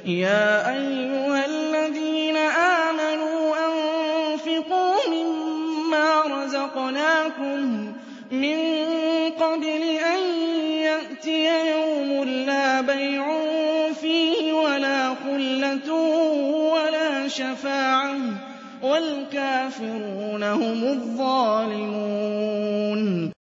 يَا أَيُّهَا الَّذِينَ آمَنُوا أَنفِقُوا مِمَّا رَزَقْنَاكُم مِّن قَبْلِ أَن يَأْتِيَ يَوْمٌ لَّا بَيْعٌ فِيهِ وَلَا خُلَّةٌ وَلَا شَفَاعَةٌ وَالْكَافِرُونَ هُمُ الظَّالِمُونَ